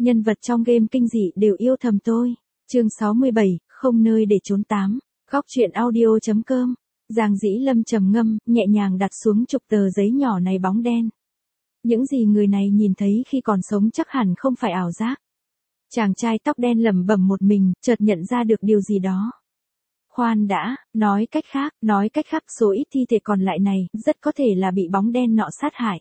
Nhân vật trong game kinh dị đều yêu thầm tôi. Chương 67, không nơi để trốn 8. Góc truyện audio.com. Giang Dĩ Lâm trầm ngâm, nhẹ nhàng đặt xuống chục tờ giấy nhỏ này bóng đen. Những gì người này nhìn thấy khi còn sống chắc hẳn không phải ảo giác. Chàng trai tóc đen lẩm bẩm một mình, chợt nhận ra được điều gì đó. Khoan đã, nói cách khác số ít thi thể còn lại này, rất có thể là bị bóng đen nọ sát hại.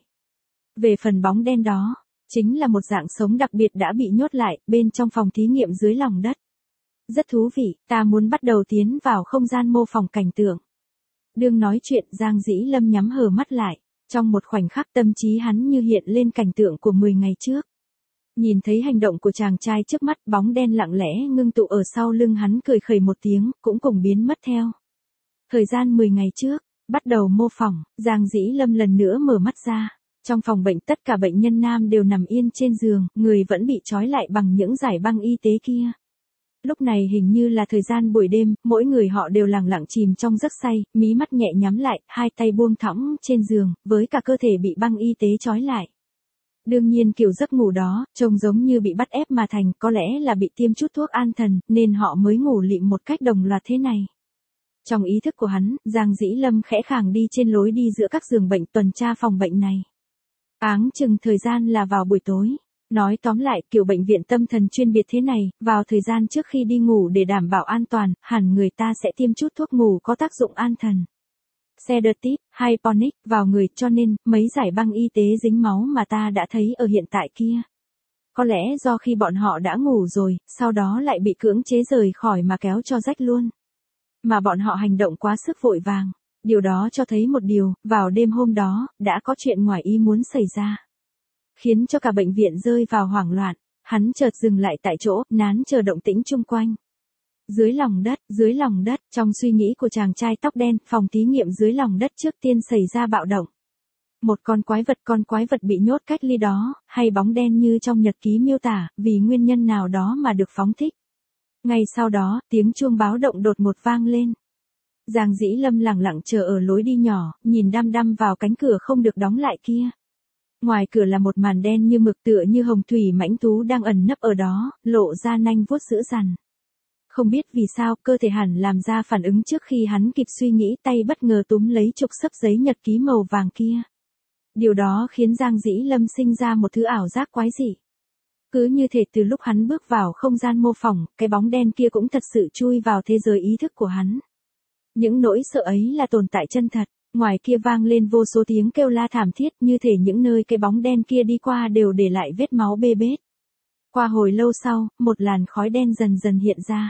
Về phần bóng đen đó, chính là một dạng sống đặc biệt đã bị nhốt lại, bên trong phòng thí nghiệm dưới lòng đất. Rất thú vị, ta muốn bắt đầu tiến vào không gian mô phỏng cảnh tượng. Đương nói chuyện, Giang Dĩ Lâm nhắm hờ mắt lại, trong một khoảnh khắc tâm trí hắn như hiện lên cảnh tượng của 10 ngày trước. Nhìn thấy hành động của chàng trai trước mắt, bóng đen lặng lẽ ngưng tụ ở sau lưng hắn cười khẩy một tiếng, cũng cùng biến mất theo. Thời gian 10 ngày trước, bắt đầu mô phỏng, Giang Dĩ Lâm lần nữa mở mắt ra. Trong phòng bệnh tất cả bệnh nhân nam đều nằm yên trên giường, người vẫn bị trói lại bằng những dải băng y tế kia. Lúc này hình như là thời gian buổi đêm, mỗi người họ đều lặng lặng chìm trong giấc say, mí mắt nhẹ nhắm lại, hai tay buông thõng trên giường, với cả cơ thể bị băng y tế trói lại. Đương nhiên kiểu giấc ngủ đó, trông giống như bị bắt ép mà thành, có lẽ là bị tiêm chút thuốc an thần, nên họ mới ngủ lịm một cách đồng loạt thế này. Trong ý thức của hắn, Giang Dĩ Lâm khẽ khàng đi trên lối đi giữa các giường bệnh tuần tra phòng bệnh này. Áng chừng thời gian là vào buổi tối. Nói tóm lại, kiểu bệnh viện tâm thần chuyên biệt thế này, vào thời gian trước khi đi ngủ để đảm bảo an toàn, hẳn người ta sẽ tiêm chút thuốc ngủ có tác dụng an thần. Sedative, hyponic, vào người, cho nên, mấy giải băng y tế dính máu mà ta đã thấy ở hiện tại kia. Có lẽ do khi bọn họ đã ngủ rồi, sau đó lại bị cưỡng chế rời khỏi mà kéo cho rách luôn. Mà bọn họ hành động quá sức vội vàng. Điều đó cho thấy một điều, vào đêm hôm đó, đã có chuyện ngoài ý muốn xảy ra. Khiến cho cả bệnh viện rơi vào hoảng loạn, hắn chợt dừng lại tại chỗ, nán chờ động tĩnh chung quanh. Dưới lòng đất, trong suy nghĩ của chàng trai tóc đen, phòng thí nghiệm dưới lòng đất trước tiên xảy ra bạo động. Một con quái vật bị nhốt cách ly đó, hay bóng đen như trong nhật ký miêu tả, vì nguyên nhân nào đó mà được phóng thích. Ngay sau đó, tiếng chuông báo động đột ngột vang lên. Giang Dĩ Lâm lặng lặng chờ ở lối đi nhỏ, nhìn đăm đăm vào cánh cửa không được đóng lại kia. Ngoài cửa là một màn đen như mực tựa như hồng thủy mãnh thú đang ẩn nấp ở đó, lộ ra nanh vuốt dữ dằn. Không biết vì sao, cơ thể hẳn làm ra phản ứng trước khi hắn kịp suy nghĩ, tay bất ngờ túm lấy chục xấp giấy nhật ký màu vàng kia. Điều đó khiến Giang Dĩ Lâm sinh ra một thứ ảo giác quái dị. Cứ như thể từ lúc hắn bước vào không gian mô phỏng, cái bóng đen kia cũng thật sự chui vào thế giới ý thức của hắn. Những nỗi sợ ấy là tồn tại chân thật, ngoài kia vang lên vô số tiếng kêu la thảm thiết, như thể những nơi cái bóng đen kia đi qua đều để lại vết máu bê bết. Qua hồi lâu sau, một làn khói đen dần dần hiện ra.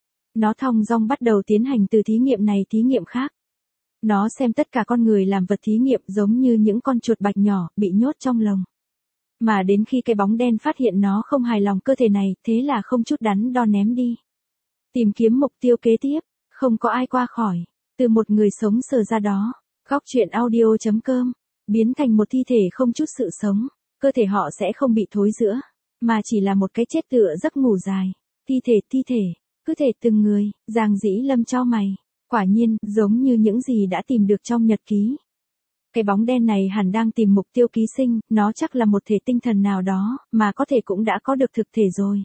Nó thong dong bắt đầu tiến hành từ thí nghiệm này thí nghiệm khác. Nó xem tất cả con người làm vật thí nghiệm giống như những con chuột bạch nhỏ, bị nhốt trong lồng. Mà đến khi cái bóng đen phát hiện nó không hài lòng cơ thể này, thế là không chút đắn đo ném đi. Tìm kiếm mục tiêu kế tiếp, không có ai qua khỏi. Từ một người sống sờ ra đó, góc truyện audio.com, biến thành một thi thể không chút sự sống. Cơ thể họ sẽ không bị thối rữa, mà chỉ là một cái chết tựa giấc ngủ dài. Thi thể, cứ thể từng người, Giang Dĩ Lâm chau mày. Quả nhiên, giống như những gì đã tìm được trong nhật ký. Cái bóng đen này hẳn đang tìm mục tiêu ký sinh, nó chắc là một thể tinh thần nào đó, mà có thể cũng đã có được thực thể rồi.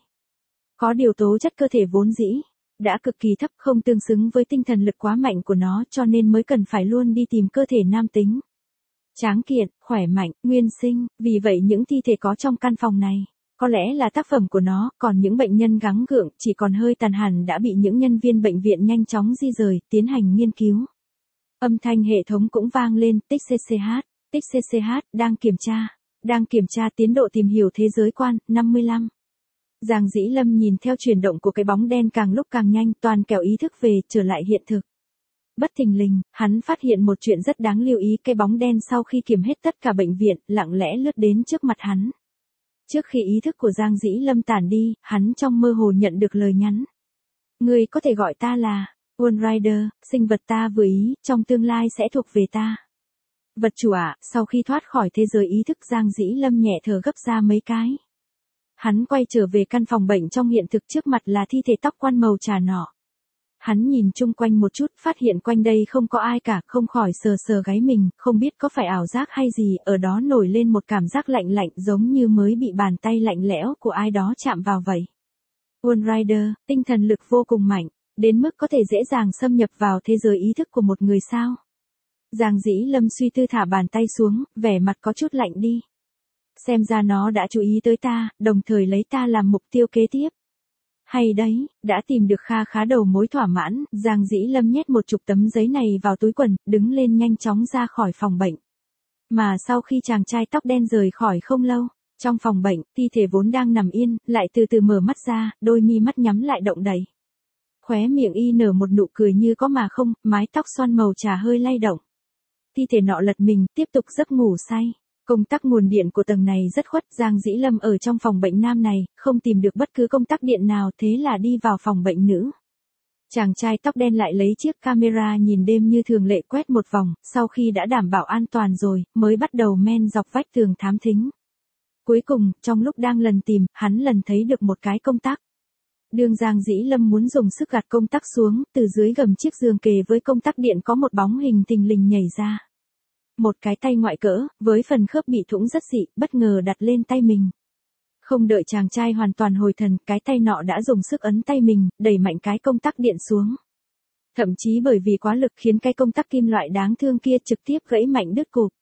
Có điều tố chất cơ thể vốn dĩ đã cực kỳ thấp, không tương xứng với tinh thần lực quá mạnh của nó, cho nên mới cần phải luôn đi tìm cơ thể nam tính. Tráng kiện, khỏe mạnh, nguyên sinh, vì vậy những thi thể có trong căn phòng này, có lẽ là tác phẩm của nó, còn những bệnh nhân gắng gượng, chỉ còn hơi tàn hẳn đã bị những nhân viên bệnh viện nhanh chóng di rời, tiến hành nghiên cứu. Âm thanh hệ thống cũng vang lên, tích CCH, đang kiểm tra tiến độ tìm hiểu thế giới quan, 55. Giang Dĩ Lâm nhìn theo chuyển động của cái bóng đen càng lúc càng nhanh, toàn kẻo ý thức về, trở lại hiện thực. Bất thình lình, hắn phát hiện một chuyện rất đáng lưu ý, cái bóng đen sau khi kiểm hết tất cả bệnh viện, lặng lẽ lướt đến trước mặt hắn. Trước khi ý thức của Giang Dĩ Lâm tản đi, hắn trong mơ hồ nhận được lời nhắn. Người có thể gọi ta là One Rider, sinh vật ta vừa ý, trong tương lai sẽ thuộc về ta. Vật chủ ạ, sau khi thoát khỏi thế giới ý thức, Giang Dĩ Lâm nhẹ thở gấp ra mấy cái. Hắn quay trở về căn phòng bệnh trong hiện thực, trước mặt là thi thể tóc quan màu trà nọ. Hắn nhìn chung quanh một chút, phát hiện quanh đây không có ai cả, không khỏi sờ sờ gáy mình, không biết có phải ảo giác hay gì, ở đó nổi lên một cảm giác lạnh lạnh giống như mới bị bàn tay lạnh lẽo của ai đó chạm vào vậy. One Rider, tinh thần lực vô cùng mạnh, đến mức có thể dễ dàng xâm nhập vào thế giới ý thức của một người sao. Giang Dĩ Lâm suy tư thả bàn tay xuống, vẻ mặt có chút lạnh đi. Xem ra nó đã chú ý tới ta, đồng thời lấy ta làm mục tiêu kế tiếp. Hay đấy, đã tìm được kha khá đầu mối thỏa mãn, Giang Dĩ Lâm nhét một chục tấm giấy này vào túi quần, đứng lên nhanh chóng ra khỏi phòng bệnh. Mà sau khi chàng trai tóc đen rời khỏi không lâu, trong phòng bệnh, thi thể vốn đang nằm yên, lại từ từ mở mắt ra, đôi mi mắt nhắm lại động đậy. Khóe miệng y nở một nụ cười như có mà không, mái tóc xoăn màu trà hơi lay động. Thi thể nọ lật mình, tiếp tục giấc ngủ say. Công tắc nguồn điện của tầng này rất khuất, Giang Dĩ Lâm ở trong phòng bệnh nam này, không tìm được bất cứ công tắc điện nào, thế là đi vào phòng bệnh nữ. Chàng trai tóc đen lại lấy chiếc camera nhìn đêm như thường lệ quét một vòng, sau khi đã đảm bảo an toàn rồi, mới bắt đầu men dọc vách tường thám thính. Cuối cùng, trong lúc đang lần tìm, hắn lần thấy được một cái công tắc. Đường Giang Dĩ Lâm muốn dùng sức gạt công tắc xuống, từ dưới gầm chiếc giường kề với công tắc điện có một bóng hình thình lình nhảy ra. Một cái tay ngoại cỡ, với phần khớp bị thủng rất dị, bất ngờ đặt lên tay mình. Không đợi chàng trai hoàn toàn hồi thần, cái tay nọ đã dùng sức ấn tay mình, đẩy mạnh cái công tắc điện xuống. Thậm chí bởi vì quá lực khiến cái công tắc kim loại đáng thương kia trực tiếp gãy mạnh đứt cụp.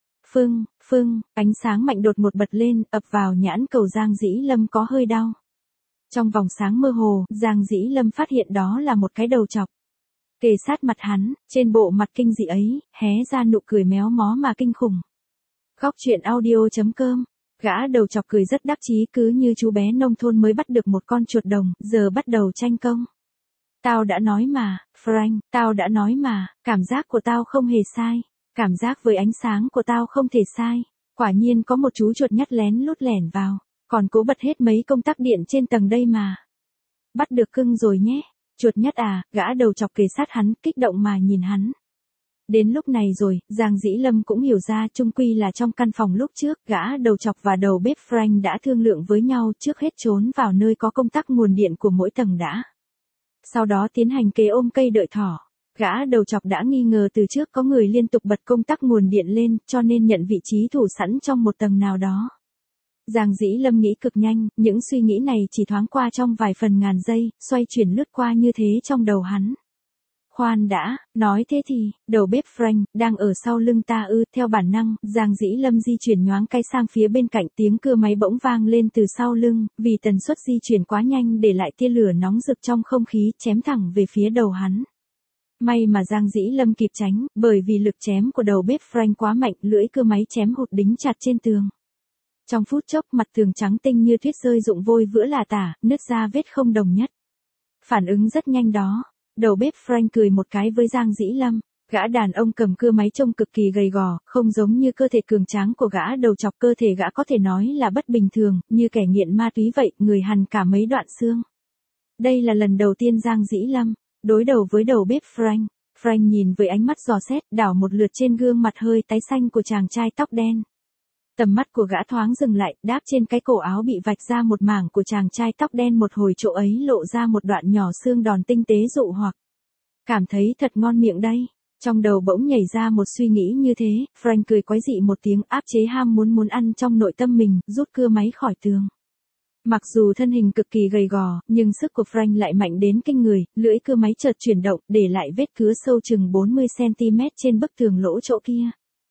Phưng, ánh sáng mạnh đột ngột bật lên, ập vào nhãn cầu Giang Dĩ Lâm có hơi đau. Trong vòng sáng mơ hồ, Giang Dĩ Lâm phát hiện đó là một cái đầu chọc. Kề sát mặt hắn, trên bộ mặt kinh dị ấy, hé ra nụ cười méo mó mà kinh khủng. Góc truyện audio.com, gã đầu chọc cười rất đắc chí cứ như chú bé nông thôn mới bắt được một con chuột đồng, giờ bắt đầu tranh công. Tao đã nói mà, Frank, tao đã nói mà, cảm giác của tao không hề sai. Cảm giác với ánh sáng của tao không thể sai. Quả nhiên có một chú chuột nhắt lén lút lẻn vào, còn cố bật hết mấy công tắc điện trên tầng đây mà. Bắt được cưng rồi nhé. Chuột nhắt à, gã đầu chọc kề sát hắn, kích động mà nhìn hắn. Đến lúc này rồi, Giang Dĩ Lâm cũng hiểu ra chung quy là trong căn phòng lúc trước, gã đầu chọc và đầu bếp Frank đã thương lượng với nhau trước hết trốn vào nơi có công tắc nguồn điện của mỗi tầng đã. Sau đó tiến hành kế ôm cây đợi thỏ. Gã đầu chọc đã nghi ngờ từ trước có người liên tục bật công tắc nguồn điện lên, cho nên nhận vị trí thủ sẵn trong một tầng nào đó. Giang Dĩ Lâm nghĩ cực nhanh, những suy nghĩ này chỉ thoáng qua trong vài phần ngàn giây, xoay chuyển lướt qua như thế trong đầu hắn. Khoan đã, nói thế thì, đầu bếp Frank, đang ở sau lưng ta ư, theo bản năng, Giang Dĩ Lâm di chuyển nhoáng cái sang phía bên cạnh, tiếng cưa máy bỗng vang lên từ sau lưng, vì tần suất di chuyển quá nhanh để lại tia lửa nóng rực trong không khí, chém thẳng về phía đầu hắn. May mà Giang Dĩ Lâm kịp tránh, bởi vì lực chém của đầu bếp Frank quá mạnh, lưỡi cưa máy chém hụt đính chặt trên tường. Trong phút chốc, mặt tường trắng tinh như tuyết rơi rụng vôi vữa là tả, nứt ra vết không đồng nhất. Phản ứng rất nhanh đó. Đầu bếp Frank cười một cái với Giang Dĩ Lâm. Gã đàn ông cầm cưa máy trông cực kỳ gầy gò, không giống như cơ thể cường tráng của gã đầu chọc, cơ thể gã có thể nói là bất bình thường, như kẻ nghiện ma túy vậy, người hằn cả mấy đoạn xương. Đây là lần đầu tiên Giang Dĩ Lâm đối đầu với đầu bếp Frank. Frank nhìn với ánh mắt dò xét, đảo một lượt trên gương mặt hơi tái xanh của chàng trai tóc đen. Tầm mắt của gã thoáng dừng lại, đáp trên cái cổ áo bị vạch ra một mảng của chàng trai tóc đen, một hồi chỗ ấy lộ ra một đoạn nhỏ xương đòn tinh tế dụ hoặc. Cảm thấy thật ngon miệng đây. Trong đầu bỗng nhảy ra một suy nghĩ như thế, Frank cười quái dị một tiếng, áp chế ham muốn ăn trong nội tâm mình, rút cưa máy khỏi tường. Mặc dù thân hình cực kỳ gầy gò, nhưng sức của Frank lại mạnh đến kinh người, lưỡi cưa máy chợt chuyển động, để lại vết cứa sâu chừng 40cm trên bức tường lỗ chỗ kia.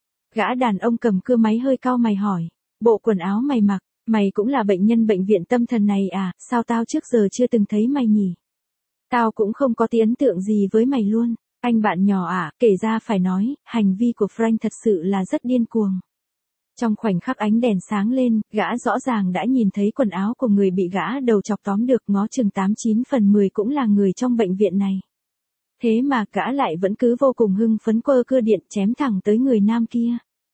Gã đàn ông cầm cưa máy hơi cau mày hỏi, bộ quần áo mày mặc, mày cũng là bệnh nhân bệnh viện tâm thần này à, sao tao trước giờ chưa từng thấy mày nhỉ? Tao cũng không có tí ấn tượng gì với mày luôn, anh bạn nhỏ à, kể ra phải nói, hành vi của Frank thật sự là rất điên cuồng. Trong khoảnh khắc ánh đèn sáng lên, gã rõ ràng đã nhìn thấy quần áo của người bị gã đầu chọc tóm được, ngó chừng 89/10 cũng là người trong bệnh viện này. Thế mà gã lại vẫn cứ vô cùng hưng phấn quơ cưa điện chém thẳng tới người nam kia.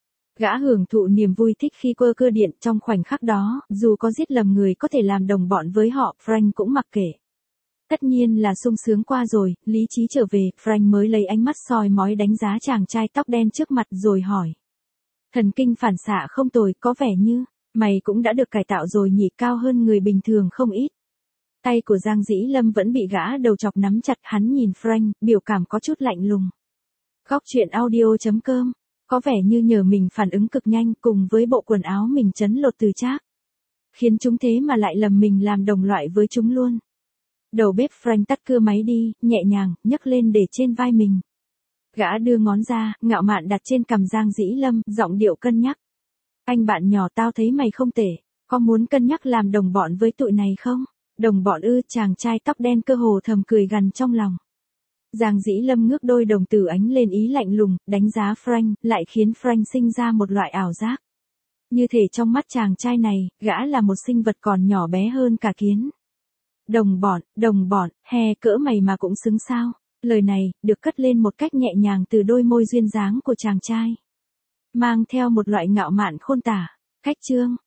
Gã hưởng thụ niềm vui thích khi quơ cưa điện, trong khoảnh khắc đó, dù có giết lầm người có thể làm đồng bọn với họ, Frank cũng mặc kệ. Tất nhiên là sung sướng qua rồi, lý trí trở về, Frank mới lấy ánh mắt soi mói đánh giá chàng trai tóc đen trước mặt rồi hỏi. Thần kinh phản xạ không tồi, có vẻ như, mày cũng đã được cải tạo rồi nhỉ, cao hơn người bình thường không ít. Tay của Giang Dĩ Lâm vẫn bị gã đầu chọc nắm chặt, hắn nhìn Frank, biểu cảm có chút lạnh lùng. Góc truyện audio.com, có vẻ như nhờ mình phản ứng cực nhanh cùng với bộ quần áo mình chấn lột từ Trác, khiến chúng thế mà lại lầm mình làm đồng loại với chúng luôn. Đầu bếp Frank tắt cưa máy đi, nhẹ nhàng, nhấc lên để trên vai mình. Gã đưa ngón ra, ngạo mạn đặt trên cằm Giang Dĩ Lâm, giọng điệu cân nhắc. Anh bạn nhỏ, tao thấy mày không tệ, có muốn cân nhắc làm đồng bọn với tụi này không? Đồng bọn ư? Chàng trai tóc đen cơ hồ thầm cười gằn trong lòng. Giang Dĩ Lâm ngước đôi đồng tử ánh lên ý lạnh lùng, đánh giá Frank, lại khiến Frank sinh ra một loại ảo giác. Như thể trong mắt chàng trai này, gã là một sinh vật còn nhỏ bé hơn cả kiến. Đồng bọn, he, cỡ mày mà cũng xứng sao? Lời này, được cất lên một cách nhẹ nhàng từ đôi môi duyên dáng của chàng trai, mang theo một loại ngạo mạn khôn tả. Cách chương